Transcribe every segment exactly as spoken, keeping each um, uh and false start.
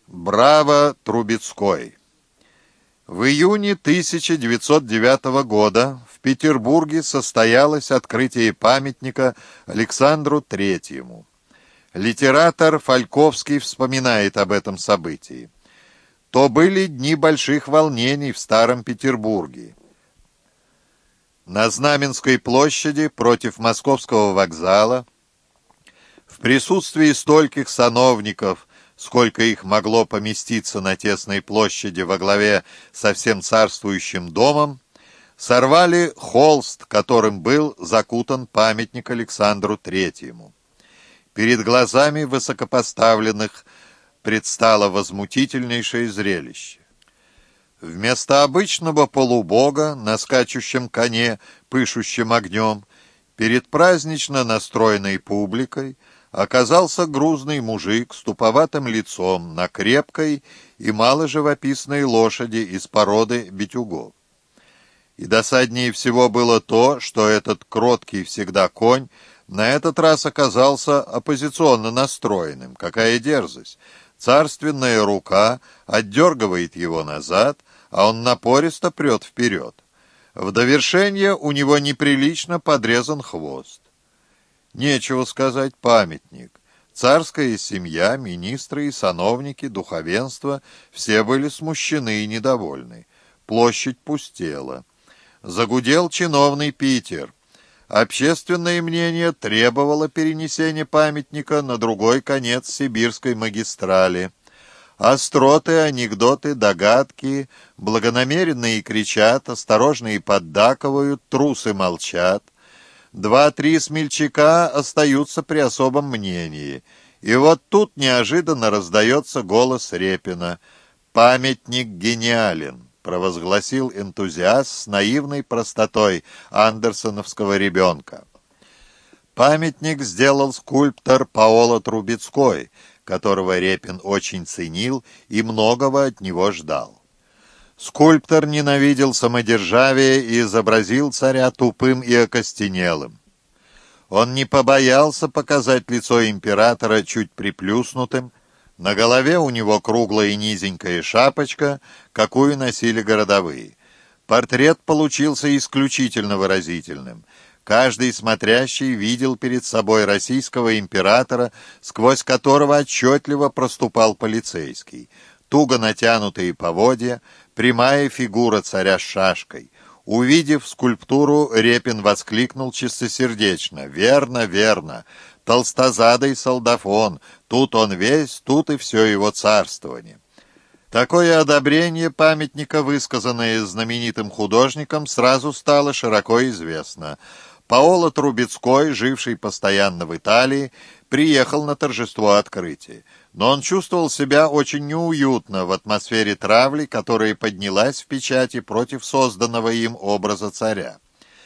Браво, Трубецкой! В июне тысяча девятьсот девятого года в Петербурге состоялось открытие памятника Александру Третьему. Литератор Фальковский вспоминает об этом событии. То были дни больших волнений в Старом Петербурге. На Знаменской площади против Московского вокзала в присутствии стольких сановников, сколько их могло поместиться на тесной площади во главе со всем царствующим домом, сорвали холст, которым был закутан памятник Александру Третьему. Перед глазами высокопоставленных предстало возмутительнейшее зрелище. Вместо обычного полубога на скачущем коне, пышущем огнем, перед празднично настроенной публикой оказался грузный мужик с туповатым лицом на крепкой и маложивописной лошади из породы битюгов. И досаднее всего было то, что этот кроткий всегда конь на этот раз оказался оппозиционно настроенным. Какая дерзость! Царственная рука отдергивает его назад, а он напористо прет вперед. В довершение у него неприлично подрезан хвост. Нечего сказать, памятник. Царская семья, министры и сановники, духовенство — все были смущены и недовольны. Площадь пустела. Загудел чиновный Питер. Общественное мнение требовало перенесения памятника на другой конец сибирской магистрали. Остроты, анекдоты, догадки, благонамеренные кричат, осторожные поддакивают, трусы молчат. Два-три смельчака остаются при особом мнении. И вот тут неожиданно раздается голос Репина. «Памятник гениален», — провозгласил энтузиаст с наивной простотой андерсоновского ребенка. Памятник сделал скульптор Паоло Трубецкой, которого Репин очень ценил и многого от него ждал. Скульптор ненавидел самодержавие и изобразил царя тупым и окостенелым. Он не побоялся показать лицо императора чуть приплюснутым, на голове у него круглая и низенькая шапочка, какую носили городовые. Портрет получился исключительно выразительным. Каждый смотрящий видел перед собой российского императора, сквозь которого отчетливо проступал полицейский. Туго натянутые поводья, прямая фигура царя с шашкой. Увидев скульптуру, Репин воскликнул чистосердечно: «Верно, верно! Толстозадый солдафон! Тут он весь, тут и все его царствование!» Такое одобрение памятника, высказанное знаменитым художником, сразу стало широко известно. Паоло Трубецкой, живший постоянно в Италии, приехал на торжество открытия. Но он чувствовал себя очень неуютно в атмосфере травли, которая поднялась в печати против созданного им образа царя.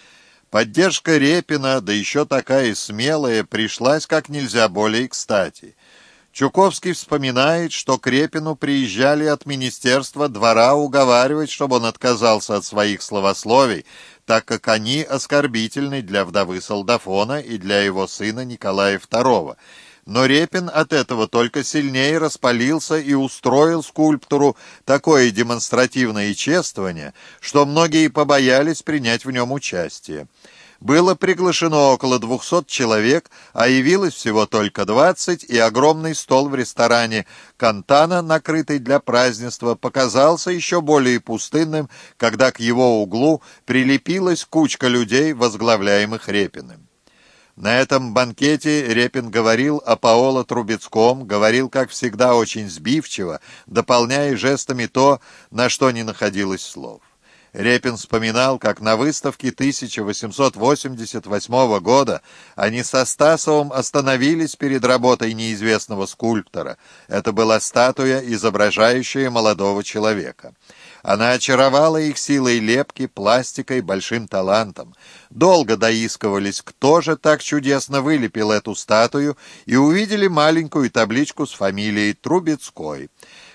Поддержка Репина, да еще такая смелая, пришлась как нельзя более кстати. Чуковский вспоминает, что к Репину приезжали от министерства двора уговаривать, чтобы он отказался от своих словословий, так как они оскорбительны для вдовы солдафона и для его сына Николая Второго. Но Репин от этого только сильнее распалился и устроил скульптору такое демонстративное чествование, что многие побоялись принять в нем участие. Было приглашено около двухсот человек, а явилось всего только двадцать, и огромный стол в ресторане «Кантана», накрытый для празднества, показался еще более пустынным, когда к его углу прилепилась кучка людей, возглавляемых Репиным. На этом банкете Репин говорил о Паоло Трубецком, говорил, как всегда, очень сбивчиво, дополняя жестами то, на что не находилось слов. Репин вспоминал, как на выставке тысяча восемьсот восемьдесят восьмого года они со Стасовым остановились перед работой неизвестного скульптора. Это была статуя, изображающая молодого человека. Она очаровала их силой лепки, пластикой, большим талантом. Долго доискивались, кто же так чудесно вылепил эту статую, и увидели маленькую табличку с фамилией Трубецкой.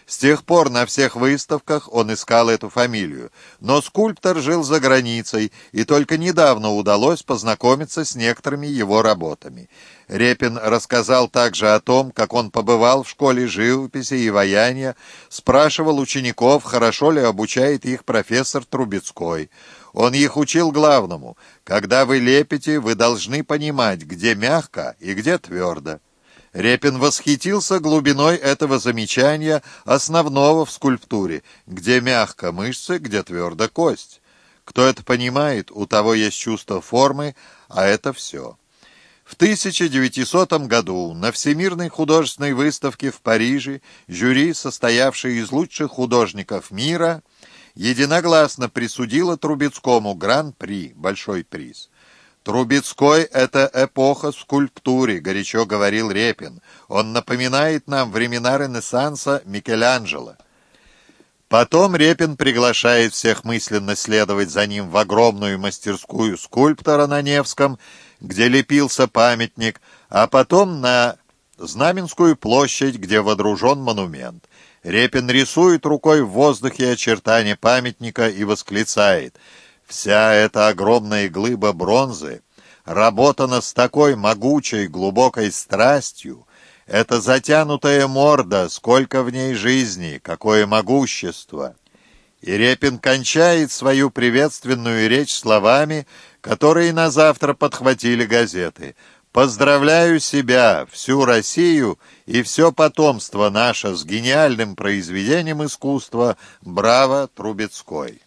С тех пор на всех выставках он искал эту фамилию, но скульптор жил за границей, и только недавно удалось познакомиться с некоторыми его работами. Репин рассказал также о том, как он побывал в школе живописи и ваяния, спрашивал учеников, хорошо ли обучает их профессор Трубецкой. Он их учил главному: когда вы лепите, вы должны понимать, где мягко и где твердо. Репин восхитился глубиной этого замечания, основного в скульптуре: где мягко мышцы, где твердо кость. Кто это понимает, у того есть чувство формы, а это все. В тысяча девятисотом году на Всемирной художественной выставке в Париже жюри, состоявшее из лучших художников мира, единогласно присудило Трубецкому гран-при, большой приз. «Трубецкой — это эпоха в скульптуре», — горячо говорил Репин. «Он напоминает нам времена Ренессанса Микеланджело». Потом Репин приглашает всех мысленно следовать за ним в огромную мастерскую скульптора на Невском, где лепился памятник, а потом на Знаменскую площадь, где водружен монумент. Репин рисует рукой в воздухе очертания памятника и восклицает: «Вся эта огромная глыба бронзы работана с такой могучей, глубокой страстью. Это затянутая морда, сколько в ней жизни, какое могущество!» И Репин кончает свою приветственную речь словами, которые на завтра подхватили газеты: «Поздравляю себя, всю Россию и все потомство наше с гениальным произведением искусства. Браво, Трубецкой!»